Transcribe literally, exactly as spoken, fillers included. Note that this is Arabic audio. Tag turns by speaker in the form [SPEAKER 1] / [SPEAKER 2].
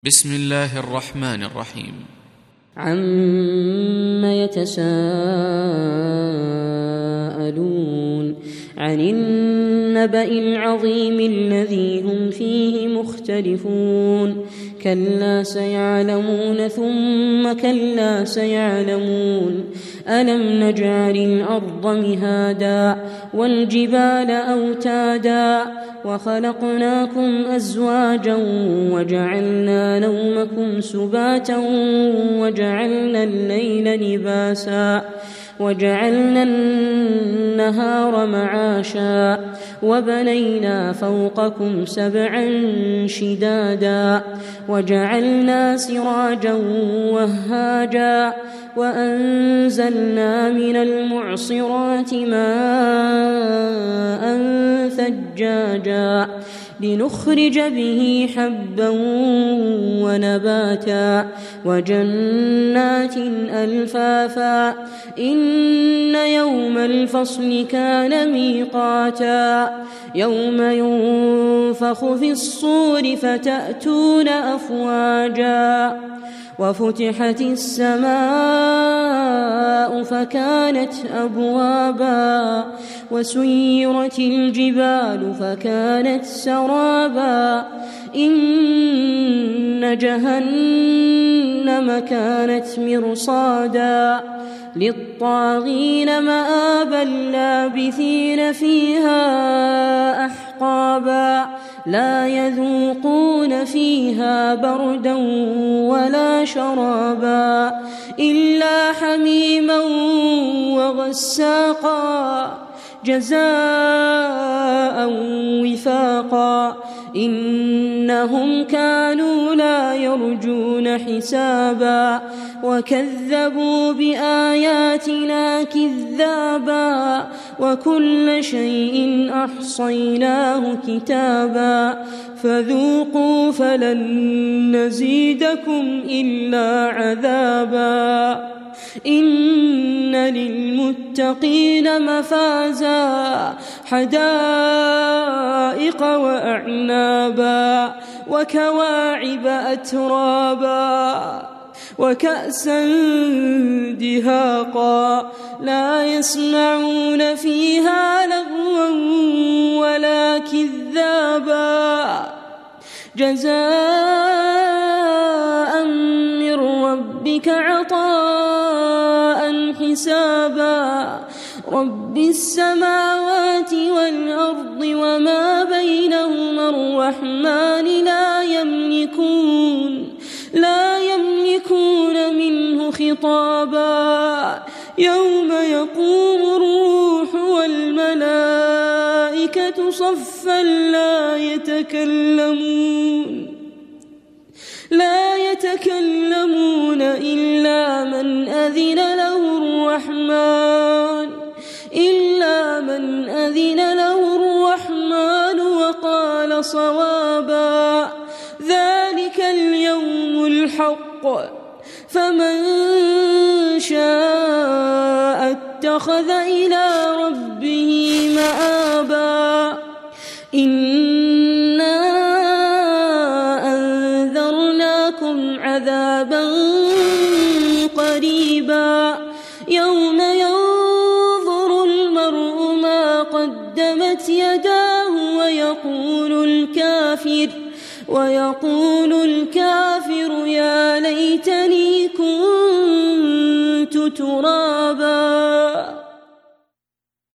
[SPEAKER 1] بسم الله الرحمن الرحيم.
[SPEAKER 2] عم يتساءلون عن النبأ العظيم الذي هم فيه مختلفون كلا سيعلمون ثم كلا سيعلمون ألم نجعل الأرض مهادا والجبال أوتادا وخلقناكم أزواجا وجعلنا نومكم سباتا وجعلنا الليل لباسا وجعلنا النهار معاشا وبنينا فوقكم سبعا شدادا وجعلنا سراجا وهاجا وأنزلنا من المعصرات ماء ثجاجا لنخرج به حبا ونباتا وجنات ألفافا إن يوم الفصل كان ميقاتا يوم ينفخ في الصور فتأتون أفواجا وفتحت السماء فكانت أبوابا وسيرت الجبال فكانت سرابا إن جهنم كانت مرصادا للطاغين مآبا لابثين فيها أحقابا لا يذوقون فيها بردا ولا شرابا إلا حميما وغساقا جزاء وفاقا إنهم كانوا لا يرجون حسابا وكذبوا بآياتنا كذابا وكل شيء أحصيناه كتابا فذوقوا فلن نزيدكم إلا عذابا إن للمتقين مفازا حدائق وأعنابا وكواعب أترابا وكأسا دهاقا لا يسمعون فيها لغوا ولا كذابا جزاء من ربك عطاء حسابا رب السماوات والأرض وما بينهما الرحمن لا يملكون لا يملكون منه خطابا يوم يقوم الروح والملائكة صفا لا يتكلمون لا يتكلمون إلا من أذن له الرحمن إلا من أذن له الرحمن وقال صوابا ذلك اليوم الحق فمن شاء اتخذ إلى ربه مآبا إنا أنذرناكم عذابا قريبا يوم ينظر المرء ما قدمت يداه ويقول الكافر ويقول الكافر يا ليتني كنت ترابا.